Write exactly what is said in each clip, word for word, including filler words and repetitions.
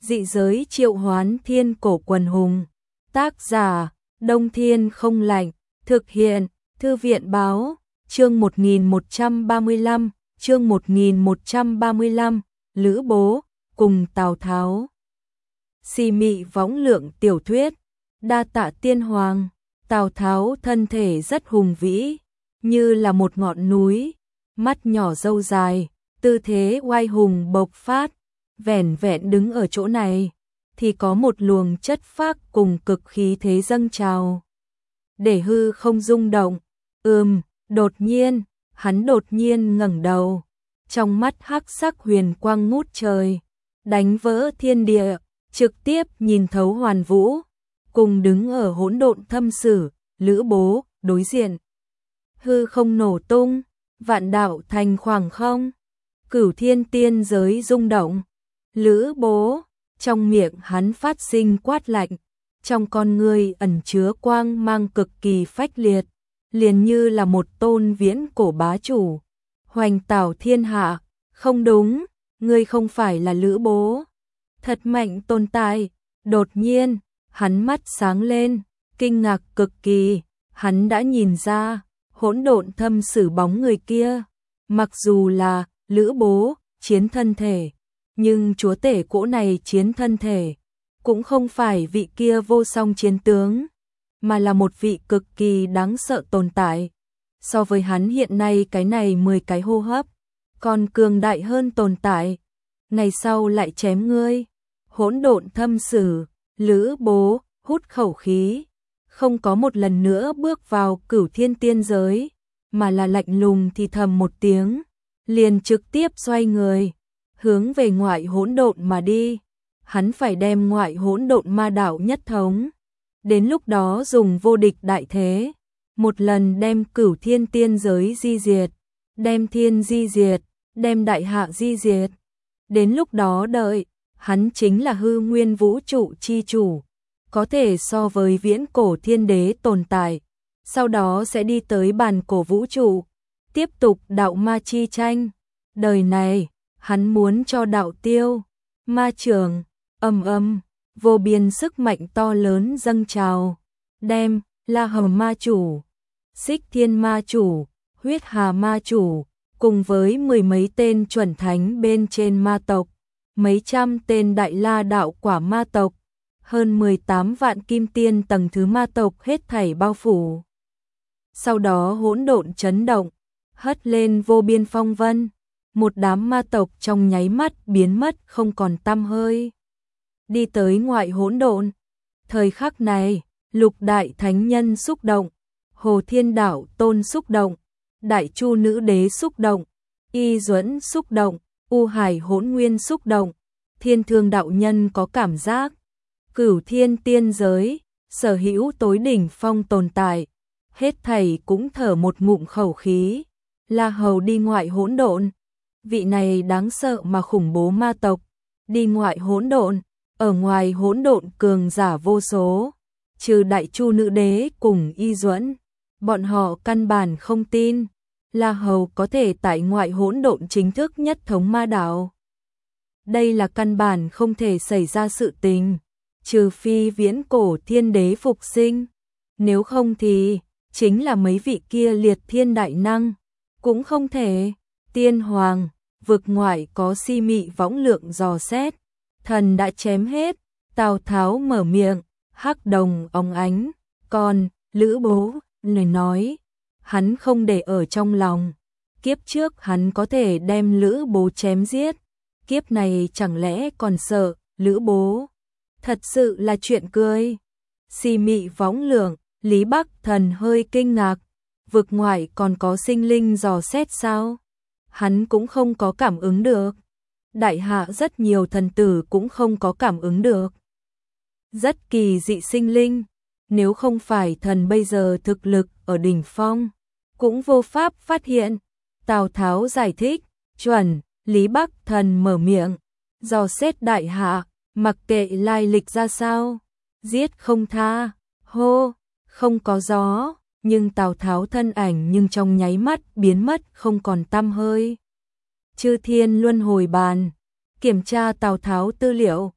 Dị giới triệu hoán thiên cổ quần hùng. Tác giả, Đông Thiên không lạnh. Thực hiện, Thư viện báo. Chương một nghìn một trăm ba mươi lăm, chương một nghìn một trăm ba mươi lăm, Lữ Bố, cùng Tào Tháo. Xì mị võng lượng tiểu thuyết, đa tạ tiên hoàng. Tào Tháo thân thể rất hùng vĩ, như là một ngọn núi, mắt nhỏ râu dài, tư thế oai hùng bộc phát, vẻn vẹn đứng ở chỗ này, thì có một luồng chất phác cùng cực khí thế dâng trào. Để hư không rung động, ừm, đột nhiên, hắn đột nhiên ngẩng đầu, trong mắt hắc sắc huyền quang ngút trời, đánh vỡ thiên địa, trực tiếp nhìn thấu hoàn vũ, cùng đứng ở hỗn độn thâm sử, Lữ Bố, đối diện. Hư không nổ tung, vạn đạo thành khoảng không, cửu thiên tiên giới rung động. Lữ Bố, trong miệng hắn phát sinh quát lạnh, trong con ngươi ẩn chứa quang mang cực kỳ phách liệt, liền như là một tôn viễn cổ bá chủ, hoành tảo thiên hạ. Không đúng, ngươi không phải là Lữ Bố. Thật mạnh tồn tại. Đột nhiên, hắn mắt sáng lên, kinh ngạc cực kỳ, hắn đã nhìn ra, hỗn độn thâm sử bóng người kia, mặc dù là Lữ Bố chiến thân thể, nhưng chúa tể cỗ này chiến thân thể cũng không phải vị kia vô song chiến tướng, mà là một vị cực kỳ đáng sợ tồn tại. So với hắn hiện nay cái này mười cái hô hấp, còn cường đại hơn tồn tại. Ngày sau lại chém ngươi. Hỗn độn thâm sử, Lữ Bố hút khẩu khí, không có một lần nữa bước vào cửu thiên tiên giới, mà là lạnh lùng thì thầm một tiếng, liền trực tiếp xoay người, hướng về ngoại hỗn độn mà đi. Hắn phải đem ngoại hỗn độn ma đảo nhất thống, đến lúc đó dùng vô địch đại thế, một lần đem cửu thiên tiên giới di diệt, đem thiên di diệt, đem đại hạ di diệt. Đến lúc đó đợi, hắn chính là hư nguyên vũ trụ chi chủ, có thể so với viễn cổ thiên đế tồn tại, sau đó sẽ đi tới bàn cổ vũ trụ, tiếp tục đạo ma chi tranh. Đời này, hắn muốn cho đạo tiêu, ma trường, âm âm, vô biên sức mạnh to lớn dâng trào, đem La Hầu ma chủ, Xích Thiên ma chủ, Huyết Hà ma chủ, cùng với mười mấy tên chuẩn thánh bên trên ma tộc, mấy trăm tên đại la đạo quả ma tộc, hơn mười tám vạn kim tiên tầng thứ ma tộc hết thảy bao phủ. Sau đó hỗn độn chấn động, hất lên vô biên phong vân, một đám ma tộc trong nháy mắt biến mất không còn tăm hơi. Đi tới ngoại hỗn độn. Thời khắc này, lục đại thánh nhân xúc động, Hồ Thiên Đạo Tôn xúc động, Đại Chu Nữ Đế xúc động, Y Duẫn xúc động, U Hải Hỗn Nguyên xúc động, Thiên Thương đạo nhân có cảm giác, cửu thiên tiên giới, sở hữu tối đỉnh phong tồn tại, hết thảy cũng thở một ngụm khẩu khí. La Hầu đi ngoại hỗn độn, vị này đáng sợ mà khủng bố ma tộc, đi ngoại hỗn độn, ở ngoài hỗn độn cường giả vô số, trừ Đại Chu Nữ Đế cùng Y Duẫn, bọn họ căn bản không tin La Hầu có thể tại ngoại hỗn độn chính thức nhất thống ma đảo. Đây là căn bản không thể xảy ra sự tình, trừ phi viễn cổ thiên đế phục sinh, nếu không thì chính là mấy vị kia liệt thiên đại năng, cũng không thể. Tiên hoàng, vực ngoại có si mị võng lượng dò xét, thần đã chém hết. Tào Tháo mở miệng, hắc đồng óng ánh, còn Lữ Bố lời nói, hắn không để ở trong lòng. Kiếp trước hắn có thể đem Lữ Bố chém giết, kiếp này chẳng lẽ còn sợ Lữ Bố? Thật sự là chuyện cười. Si mị võng lượng, Lý Bắc Thần hơi kinh ngạc, vực ngoại còn có sinh linh dò xét sao? Hắn cũng không có cảm ứng được. Đại hạ rất nhiều thần tử cũng không có cảm ứng được. Rất kỳ dị sinh linh, nếu không phải thần bây giờ thực lực ở đỉnh phong, cũng vô pháp phát hiện. Tào Tháo giải thích, chuẩn. Lý Bắc Thần mở miệng, dò xét đại hạ, mặc kệ lai lịch ra sao, giết không tha. Hô, không có gió, nhưng Tào Tháo thân ảnh nhưng trong nháy mắt biến mất không còn tăm hơi. Chư Thiên Luân Hồi Bàn kiểm tra Tào Tháo tư liệu,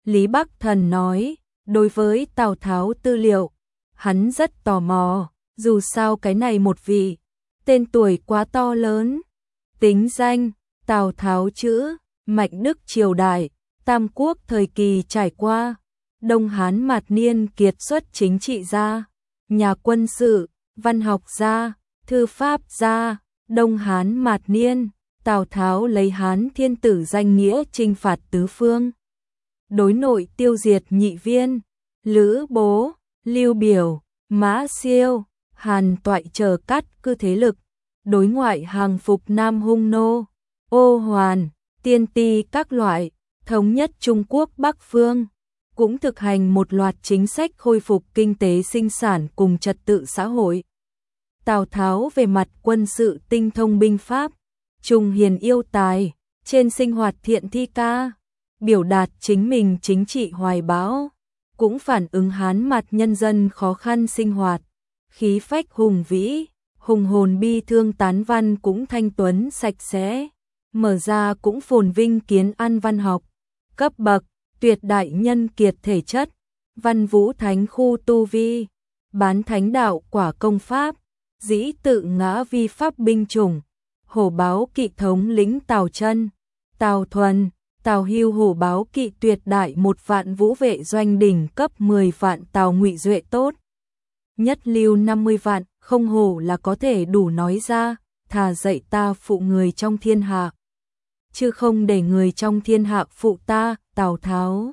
Lý Bắc Thần nói, đối với Tào Tháo tư liệu, hắn rất tò mò, dù sao cái này một vị, tên tuổi quá to lớn. Tính danh, Tào Tháo chữ, Mạnh Đức triều đại, Tam Quốc thời kỳ trải qua, Đông Hán mạt niên kiệt xuất chính trị gia, nhà quân sự, văn học gia, thư pháp gia, Đông Hán mạt niên, Tào Tháo lấy Hán thiên tử danh nghĩa chinh phạt tứ phương, đối nội tiêu diệt nhị viên, Lữ Bố, Lưu Biểu, Mã Siêu, Hàn Toại chờ cát cư thế lực, đối ngoại hàng phục Nam Hung Nô, Ô Hoàn, Tiên Ti các loại, thống nhất Trung Quốc Bắc phương, cũng thực hành một loạt chính sách khôi phục kinh tế sinh sản cùng trật tự xã hội. Tào Tháo về mặt quân sự tinh thông binh pháp, trùng hiền yêu tài, trên sinh hoạt thiện thi ca, biểu đạt chính mình chính trị hoài bão, cũng phản ứng Hán mặt nhân dân khó khăn sinh hoạt, khí phách hùng vĩ, hùng hồn bi thương tán văn cũng thanh tuấn sạch sẽ, mở ra cũng phồn vinh kiến an văn học, cấp bậc, tuyệt đại nhân kiệt thể chất, văn vũ thánh khu tu vi, bán thánh đạo quả công pháp, dĩ tự ngã vi pháp binh chủng, hổ báo kỵ thống lĩnh Tào Chân, Tào Thuần, Tào Hưu hổ báo kỵ tuyệt đại một vạn vũ vệ doanh đỉnh cấp mười vạn Tào Ngụy duệ tốt. Nhất lưu năm mươi vạn, không hổ là có thể đủ nói ra, thà dạy ta phụ người trong thiên hạ, chứ không để người trong thiên hạ phụ ta, Tào Tháo.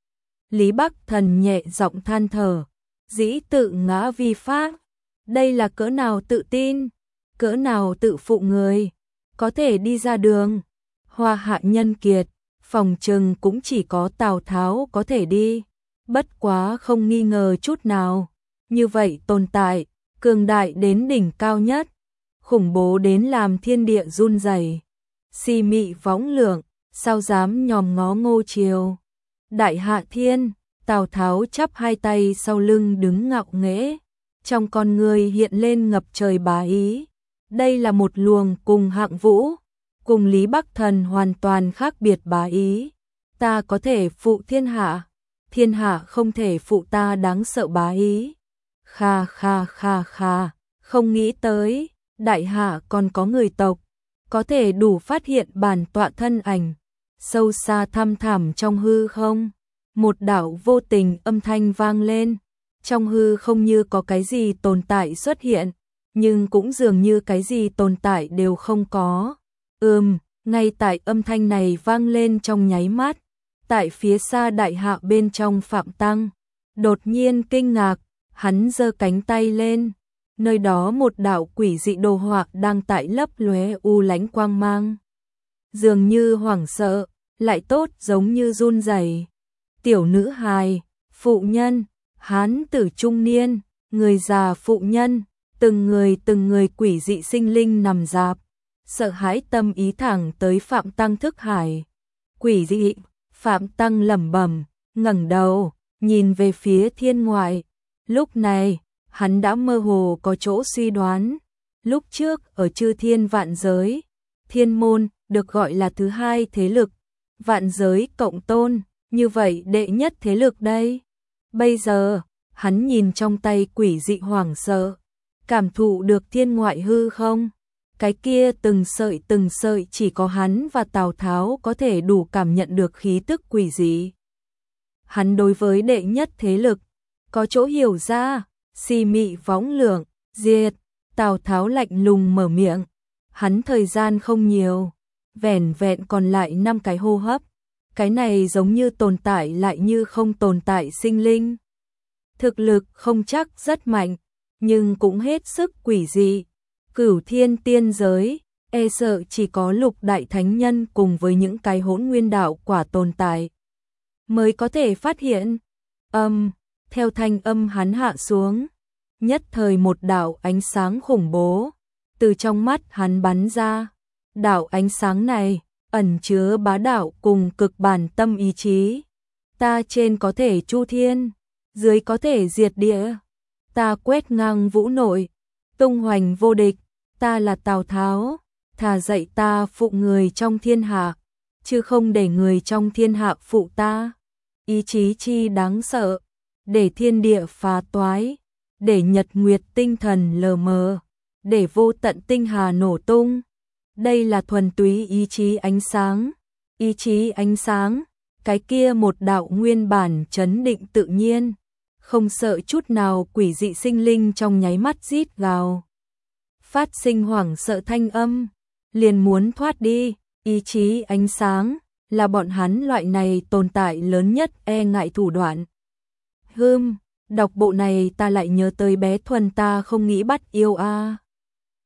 Lý Bắc Thần nhẹ giọng than thở, dĩ tự ngã vi pháp, đây là cỡ nào tự tin, cỡ nào tự phụ người, có thể đi ra đường, hoa hạ nhân kiệt, phòng trừng cũng chỉ có Tào Tháo có thể đi, bất quá không nghi ngờ chút nào, như vậy tồn tại, cường đại đến đỉnh cao nhất, khủng bố đến làm thiên địa run rẩy, si mị võng lượng, sao dám nhòm ngó Ngô Triều. Đại Hạ Thiên, Tào Tháo chắp hai tay sau lưng đứng ngạo nghễ, trong con người hiện lên ngập trời bá ý. Đây là một luồng cùng hạng vũ, cùng Lý Bắc Thần hoàn toàn khác biệt bá ý. Ta có thể phụ thiên hạ, thiên hạ không thể phụ ta đáng sợ bá ý. Kha kha kha kha, không nghĩ tới, Đại Hạ còn có người tộc, có thể đủ phát hiện bản tọa thân ảnh, sâu xa thăm thẳm trong hư không. Một đạo vô tình âm thanh vang lên, trong hư không như có cái gì tồn tại xuất hiện, nhưng cũng dường như cái gì tồn tại đều không có. Ừm, ngay tại âm thanh này vang lên trong nháy mắt, tại phía xa Đại Hạ bên trong Phạm Tăng, đột nhiên kinh ngạc, hắn giơ cánh tay lên, nơi đó một đạo quỷ dị đồ họa đang tại lấp lóe u lánh quang mang. Dường như hoảng sợ, lại tốt giống như run rẩy. Tiểu nữ hài, phụ nhân, hán tử trung niên, người già phụ nhân, từng người từng người quỷ dị sinh linh nằm rạp, sợ hãi tâm ý thẳng tới Phạm Tăng thức hải. Quỷ dị, Phạm Tăng lẩm bẩm, ngẩng đầu, nhìn về phía thiên ngoại. Lúc này, hắn đã mơ hồ có chỗ suy đoán. Lúc trước ở chư thiên vạn giới, thiên môn được gọi là thứ hai thế lực, vạn giới cộng tôn, như vậy đệ nhất thế lực đây. Bây giờ, hắn nhìn trong tay quỷ dị hoảng sợ, cảm thụ được thiên ngoại hư không. Cái kia từng sợi từng sợi chỉ có hắn và Tào Tháo có thể đủ cảm nhận được khí tức quỷ dị. Hắn đối với đệ nhất thế lực, có chỗ hiểu ra, si mị võng lượng, diệt, Tào Tháo lạnh lùng mở miệng. Hắn thời gian không nhiều, vẻn vẹn còn lại năm cái hô hấp. Cái này giống như tồn tại lại như không tồn tại sinh linh. Thực lực không chắc rất mạnh, nhưng cũng hết sức quỷ dị. Cửu thiên tiên giới, e sợ chỉ có lục đại thánh nhân cùng với những cái hỗn nguyên đạo quả tồn tại mới có thể phát hiện. Âm, theo thanh âm hắn hạ xuống, nhất thời một đạo ánh sáng khủng bố từ trong mắt hắn bắn ra. Đạo ánh sáng này ẩn chứa bá đạo cùng cực bản tâm ý chí. Ta trên có thể chu thiên, dưới có thể diệt địa. Ta quét ngang vũ nội, tung hoành vô địch. Ta là Tào Tháo, thà dạy ta phụ người trong thiên hạ, chứ không để người trong thiên hạ phụ ta. ý chí chi đáng sợ, để thiên địa phá toái, để nhật nguyệt tinh thần lờ mờ, để vô tận tinh hà nổ tung. Đây là thuần túy ý chí ánh sáng, ý chí ánh sáng, cái kia một đạo nguyên bản chấn định tự nhiên, không sợ chút nào quỷ dị sinh linh trong nháy mắt rít gào. Phát sinh hoảng sợ thanh âm, liền muốn thoát đi, ý chí ánh sáng, là bọn hắn loại này tồn tại lớn nhất e ngại thủ đoạn. Hừm, đọc bộ này ta lại nhớ tới bé Thuần ta không nghĩ bắt yêu a.